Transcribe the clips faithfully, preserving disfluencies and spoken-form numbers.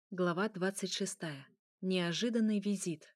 Глава двадцать шестая. Неожиданный визит.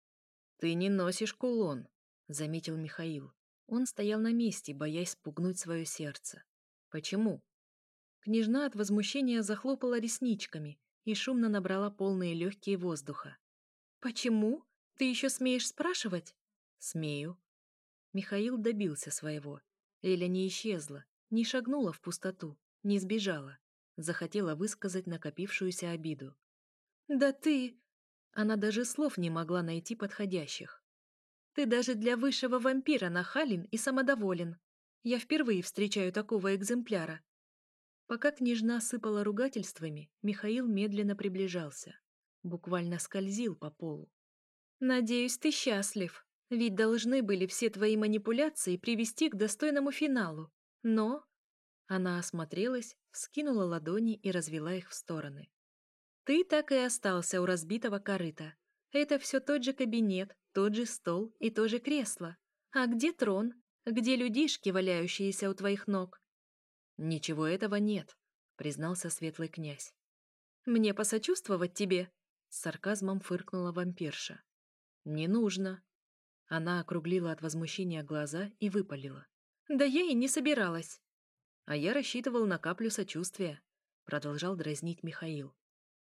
«Ты не носишь кулон», — заметил Михаил. Он стоял на месте, боясь спугнуть свое сердце. «Почему?» Княжна от возмущения захлопала ресничками и шумно набрала полные легкие воздуха. «Почему? Ты еще смеешь спрашивать?» «Смею». Михаил добился своего. Эля не исчезла, не шагнула в пустоту, не сбежала. Захотела высказать накопившуюся обиду. «Да ты...» Она даже слов не могла найти подходящих. «Ты даже для высшего вампира нахален и самодоволен. Я впервые встречаю такого экземпляра». Пока княжна сыпала ругательствами, Михаил медленно приближался. Буквально скользил по полу. «Надеюсь, ты счастлив. Ведь должны были все твои манипуляции привести к достойному финалу. Но...» Она осмотрелась, вскинула ладони и развела их в стороны. «Ты так и остался у разбитого корыта. Это все тот же кабинет, тот же стол и то же кресло. А где трон? Где людишки, валяющиеся у твоих ног?» «Ничего этого нет», — признался светлый князь. «Мне посочувствовать тебе?» — с сарказмом фыркнула вампирша. «Не нужно». Она округлила от возмущения глаза и выпалила. «Да я и не собиралась». «А я рассчитывал на каплю сочувствия», — продолжал дразнить Михаил.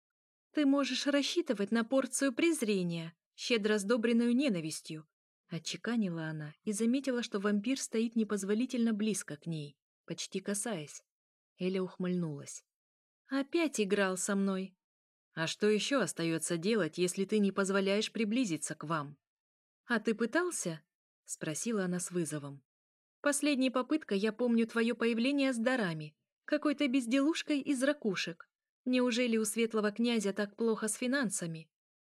«Ты можешь рассчитывать на порцию презрения, щедро сдобренную ненавистью», — отчеканила она и заметила, что вампир стоит непозволительно близко к ней, почти касаясь. Эля ухмыльнулась. «Опять играл со мной». «А что еще остается делать, если ты не позволяешь приблизиться к вам?» «А ты пытался?» — спросила она с вызовом. «Последней попыткой я помню твое появление с дарами, какой-то безделушкой из ракушек. Неужели у светлого князя так плохо с финансами?»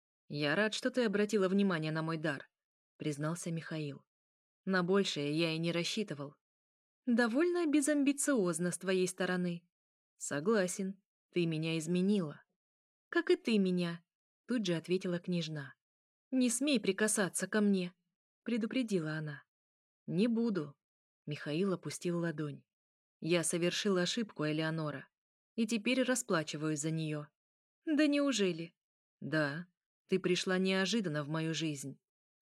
«Я рад, что ты обратила внимание на мой дар», — признался Михаил. «На большее я и не рассчитывал». «Довольно безамбициозно с твоей стороны». «Согласен, ты меня изменила». «Как и ты меня», — тут же ответила княжна. «Не смей прикасаться ко мне», — предупредила она. «Не буду», — Михаил опустил ладонь. «Я совершил ошибку, Элеонора, и теперь расплачиваюсь за нее». «Да неужели?» «Да, ты пришла неожиданно в мою жизнь.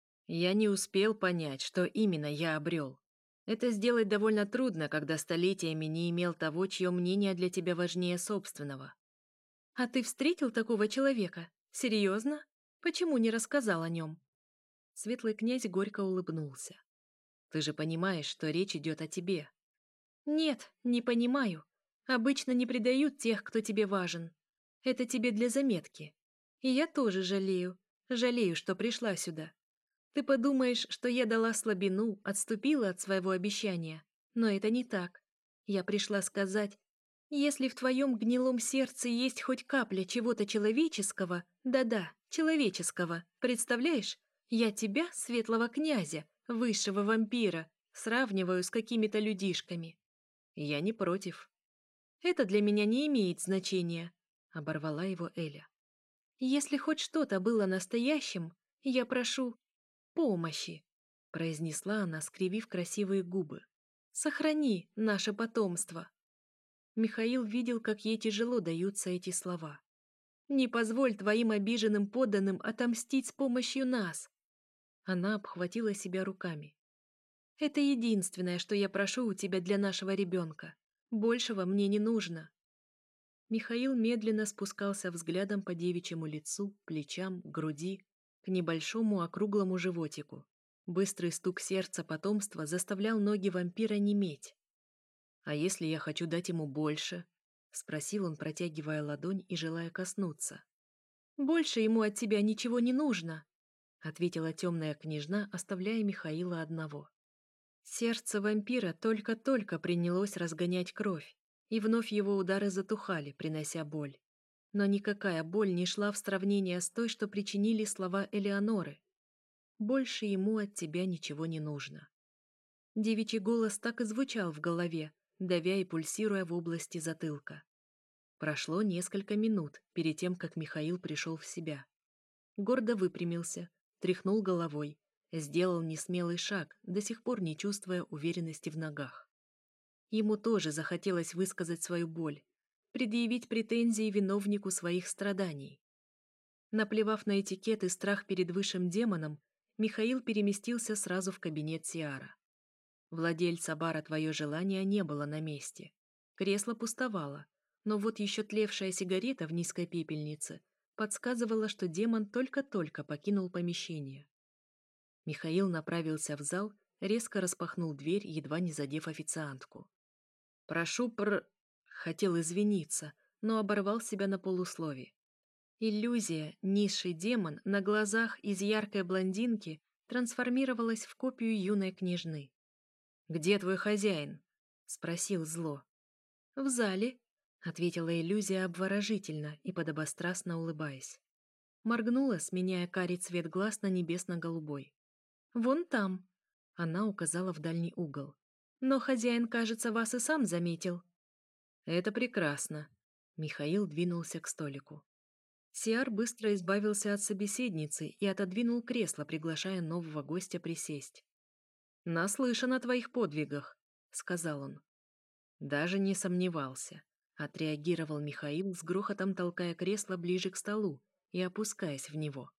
Я не успел понять, что именно я обрел. Это сделать довольно трудно, когда столетиями не имел того, чье мнение для тебя важнее собственного». «А ты встретил такого человека? Серьезно? Почему не рассказал о нем?» Светлый князь горько улыбнулся. «Ты же понимаешь, что речь идет о тебе». «Нет, не понимаю. Обычно не предают тех, кто тебе важен. Это тебе для заметки. И я тоже жалею. Жалею, что пришла сюда. Ты подумаешь, что я дала слабину, отступила от своего обещания. Но это не так. Я пришла сказать, если в твоем гнилом сердце есть хоть капля чего-то человеческого, да-да, человеческого, представляешь, я тебя, светлого князя, высшего вампира, сравниваю с какими-то людишками». «Я не против». «Это для меня не имеет значения», — оборвала его Эля. «Если хоть что-то было настоящим, я прошу помощи», — произнесла она, скривив красивые губы. «Сохрани наше потомство». Михаил видел, как ей тяжело даются эти слова. «Не позволь твоим обиженным подданным отомстить с помощью нас!» Она обхватила себя руками. «Это единственное, что я прошу у тебя для нашего ребенка. Большего мне не нужно». Михаил медленно спускался взглядом по девичьему лицу, плечам, груди, к небольшому округлому животику. Быстрый стук сердца потомства заставлял ноги вампира неметь. «А если я хочу дать ему больше?» — спросил он, протягивая ладонь и желая коснуться. «Больше ему от тебя ничего не нужно», — ответила темная княжна, оставляя Михаила одного. Сердце вампира только-только принялось разгонять кровь, и вновь его удары затухали, принося боль. Но никакая боль не шла в сравнение с той, что причинили слова Элеоноры. «Больше ему от тебя ничего не нужно». Девичий голос так и звучал в голове, давя и пульсируя в области затылка. Прошло несколько минут перед тем, как Михаил пришел в себя. Гордо выпрямился, тряхнул головой, сделал несмелый шаг, до сих пор не чувствуя уверенности в ногах. Ему тоже захотелось высказать свою боль, предъявить претензии виновнику своих страданий. Наплевав на этикет и страх перед высшим демоном, Михаил переместился сразу в кабинет Сиара. Владельца бара «Твое желание» не было на месте. Кресло пустовало, но вот еще тлевшая сигарета в низкой пепельнице подсказывала, что демон только-только покинул помещение. Михаил направился в зал, резко распахнул дверь, едва не задев официантку. «Прошу пр...» Хотел извиниться, но оборвал себя на полуслове. Иллюзия, низший демон, на глазах из яркой блондинки трансформировалась в копию юной княжны. «Где твой хозяин?» — спросил зло. «В зале», — ответила иллюзия обворожительно и подобострастно улыбаясь. Моргнула, сменяя карий цвет глаз на небесно-голубой. «Вон там», — она указала в дальний угол. «Но хозяин, кажется, вас и сам заметил». «Это прекрасно», — Михаил двинулся к столику. Сиар быстро избавился от собеседницы и отодвинул кресло, приглашая нового гостя присесть. «Наслышан о твоих подвигах», — сказал он. Даже не сомневался. Отреагировал Михаил, с грохотом толкая кресло ближе к столу и опускаясь в него.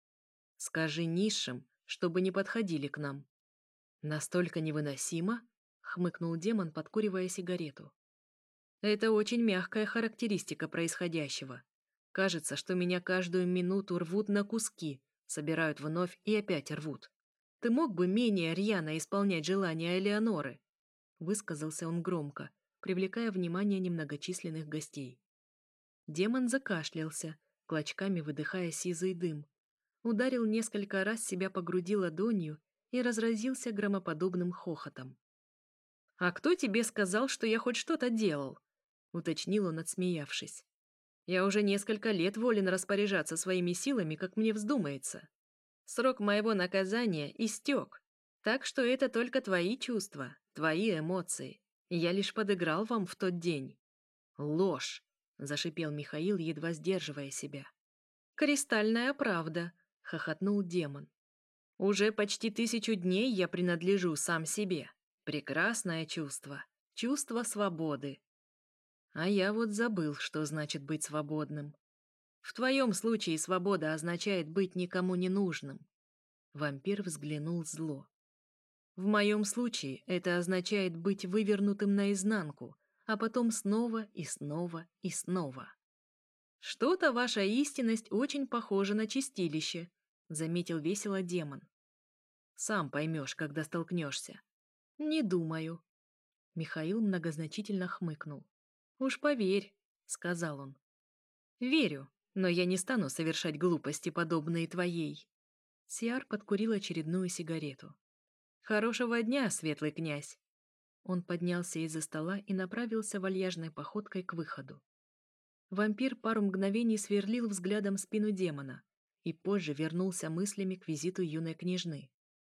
«Скажи низшим, чтобы не подходили к нам». «Настолько невыносимо?» — хмыкнул демон, подкуривая сигарету. «Это очень мягкая характеристика происходящего. Кажется, что меня каждую минуту рвут на куски, собирают вновь и опять рвут. Ты мог бы менее рьяно исполнять желания Элеоноры?» Высказался он громко, привлекая внимание немногочисленных гостей. Демон закашлялся, клочками выдыхая сизый дым. Ударил несколько раз себя по груди ладонью и разразился громоподобным хохотом. «А кто тебе сказал, что я хоть что-то делал?» — уточнил он, отсмеявшись. «Я уже несколько лет волен распоряжаться своими силами, как мне вздумается. Срок моего наказания истек, так что это только твои чувства, твои эмоции. Я лишь подыграл вам в тот день». «Ложь!» — зашипел Михаил, едва сдерживая себя. «Кристальная правда!» — хохотнул демон. «Уже почти тысячу дней я принадлежу сам себе. Прекрасное чувство. Чувство свободы. А я вот забыл, что значит быть свободным. В твоем случае свобода означает быть никому не нужным». Вампир взглянул зло. «В моем случае это означает быть вывернутым наизнанку, а потом снова и снова и снова». «Что-то ваша истинность очень похожа на чистилище», — заметил весело демон. «Сам поймешь, когда столкнешься». «Не думаю». Михаил многозначительно хмыкнул. «Уж поверь», — сказал он. «Верю, но я не стану совершать глупости, подобные твоей». Сиар подкурил очередную сигарету. «Хорошего дня, светлый князь!» Он поднялся из-за стола и направился вальяжной походкой к выходу. Вампир пару мгновений сверлил взглядом спину демона и позже вернулся мыслями к визиту юной княжны.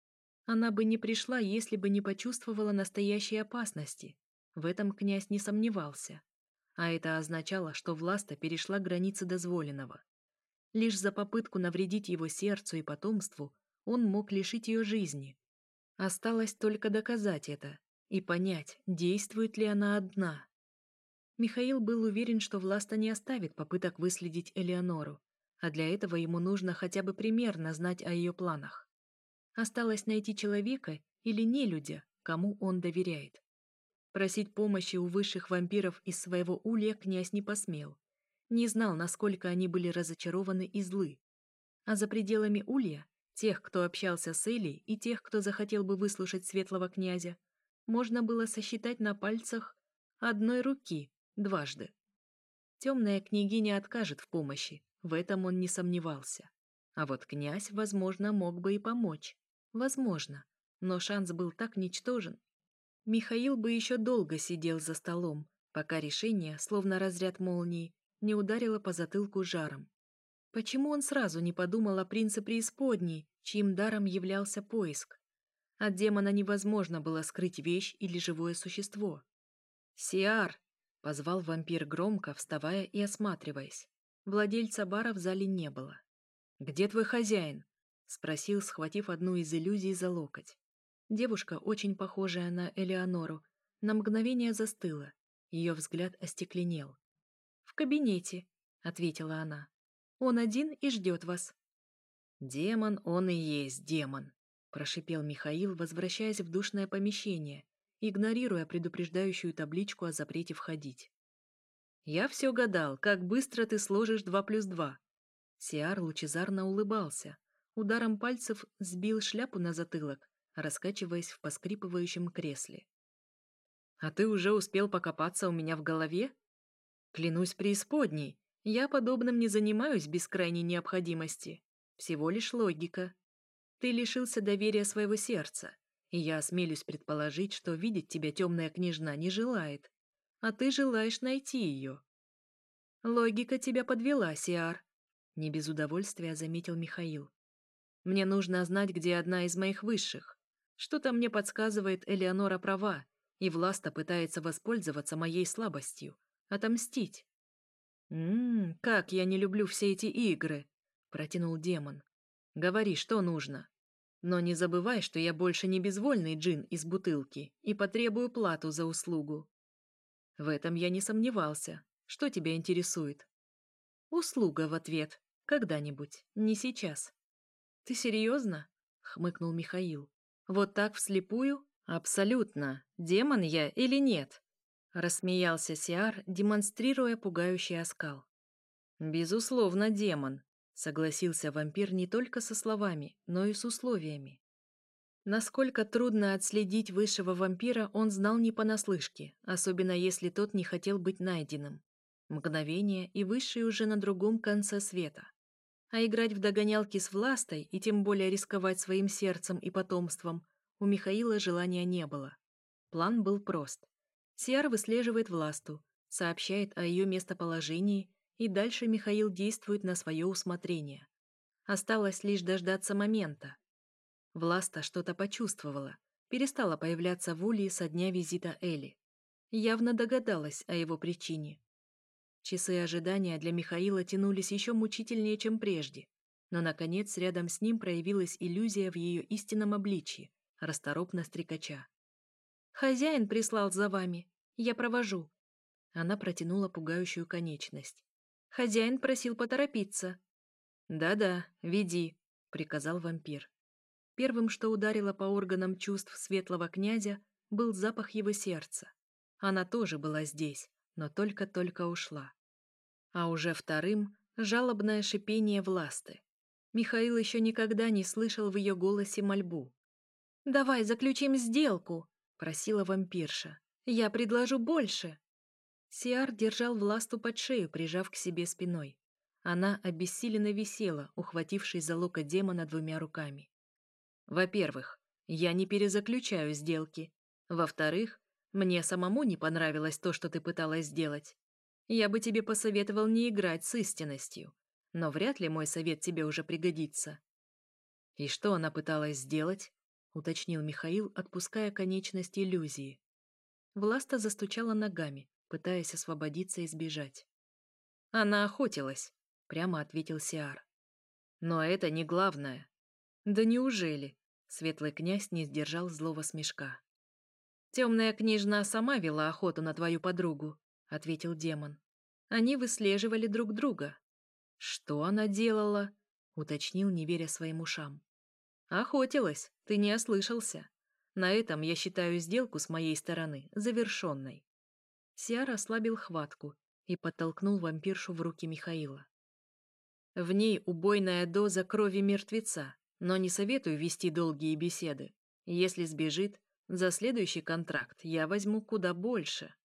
Она бы не пришла, если бы не почувствовала настоящей опасности. В этом князь не сомневался. А это означало, что Власта перешла границы дозволенного. Лишь за попытку навредить его сердцу и потомству он мог лишить ее жизни. Осталось только доказать это и понять, действует ли она одна. Михаил был уверен, что Власта не оставит попыток выследить Элеонору, а для этого ему нужно хотя бы примерно знать о ее планах. Осталось найти человека или нелюдя, кому он доверяет. Просить помощи у высших вампиров из своего улья князь не посмел. Не знал, насколько они были разочарованы и злы. А за пределами улья, тех, кто общался с Элей, и тех, кто захотел бы выслушать светлого князя, можно было сосчитать на пальцах одной руки дважды. Темная княгиня откажет в помощи, в этом он не сомневался. А вот князь, возможно, мог бы и помочь. Возможно, но шанс был так ничтожен. Михаил бы еще долго сидел за столом, пока решение, словно разряд молнии, не ударило по затылку жаром. Почему он сразу не подумал о принце преисподней, чьим даром являлся поиск? От демона невозможно было скрыть вещь или живое существо. «Сиар!» — позвал вампир громко, вставая и осматриваясь. Владельца бара в зале не было. «Где твой хозяин?» — спросил, схватив одну из иллюзий за локоть. Девушка, очень похожая на Элеонору, на мгновение застыла. Ее взгляд остекленел. кабинете», — ответила она. «Он один и ждет вас». «Демон он и есть демон», — прошипел Михаил, возвращаясь в душное помещение, игнорируя предупреждающую табличку о запрете входить. «Я все гадал, как быстро ты сложишь два плюс два». Сиар лучезарно улыбался, ударом пальцев сбил шляпу на затылок, раскачиваясь в поскрипывающем кресле. «А ты уже успел покопаться у меня в голове? Клянусь преисподней, я подобным не занимаюсь без крайней необходимости. Всего лишь логика. Ты лишился доверия своего сердца, и я осмелюсь предположить, что видеть тебя темная княжна не желает, а ты желаешь найти ее». «Логика тебя подвела, Сиар», — не без удовольствия заметил Михаил. «Мне нужно знать, где одна из моих высших. Что-то мне подсказывает, Элеонора права, и Власта пытается воспользоваться моей слабостью, отомстить». «Ммм, как я не люблю все эти игры», — протянул демон. «Говори, что нужно. Но не забывай, что я больше не безвольный джин из бутылки и потребую плату за услугу». «В этом я не сомневался. Что тебя интересует?» «Услуга в ответ. Когда-нибудь. Не сейчас». «Ты серьезно?» — хмыкнул Михаил. «Вот так вслепую? Абсолютно. Демон я или нет?» — рассмеялся Сиар, демонстрируя пугающий оскал. «Безусловно, демон», — согласился вампир не только со словами, но и с условиями. Насколько трудно отследить высшего вампира, он знал не понаслышке, особенно если тот не хотел быть найденным. Мгновение, и высший уже на другом конце света. А играть в догонялки с Властой, и тем более рисковать своим сердцем и потомством, у Михаила желания не было. План был прост. Сиар выслеживает Власту, сообщает о ее местоположении, и дальше Михаил действует на свое усмотрение. Осталось лишь дождаться момента. Власта что-то почувствовала, перестала появляться в Улье со дня визита Эли. Явно догадалась о его причине. Часы ожидания для Михаила тянулись еще мучительнее, чем прежде, но, наконец, рядом с ним проявилась иллюзия в ее истинном обличье, расторопно стрекача. «Хозяин прислал за вами. Я провожу». Она протянула пугающую конечность. «Хозяин просил поторопиться». «Да-да, веди», — приказал вампир. Первым, что ударило по органам чувств светлого князя, был запах его сердца. Она тоже была здесь, но только-только ушла. А уже вторым — жалобное шипение Власты. Михаил еще никогда не слышал в ее голосе мольбу. «Давай заключим сделку», — просила вампирша. «Я предложу больше». Сиар держал Власту под шею, прижав к себе спиной. Она обессиленно висела, ухватившись за локоть демона двумя руками. «Во-первых, я не перезаключаю сделки. Во-вторых, мне самому не понравилось то, что ты пыталась сделать. Я бы тебе посоветовал не играть с истинностью, но вряд ли мой совет тебе уже пригодится». «И что она пыталась сделать?» — уточнил Михаил, отпуская конечность иллюзии. Власта застучала ногами, пытаясь освободиться и сбежать. «Она охотилась», — прямо ответил Сиар. «Но это не главное». «Да неужели?» — светлый князь не сдержал злого смешка. «Темная княжна сама вела охоту на твою подругу», — ответил демон. «Они выслеживали друг друга». «Что она делала?» — уточнил, не веря своим ушам. «Охотилась, ты не ослышался. На этом я считаю сделку с моей стороны завершенной». Сиар ослабил хватку и подтолкнул вампиршу в руки Михаила. «В ней убойная доза крови мертвеца, но не советую вести долгие беседы. Если сбежит, за следующий контракт я возьму куда больше».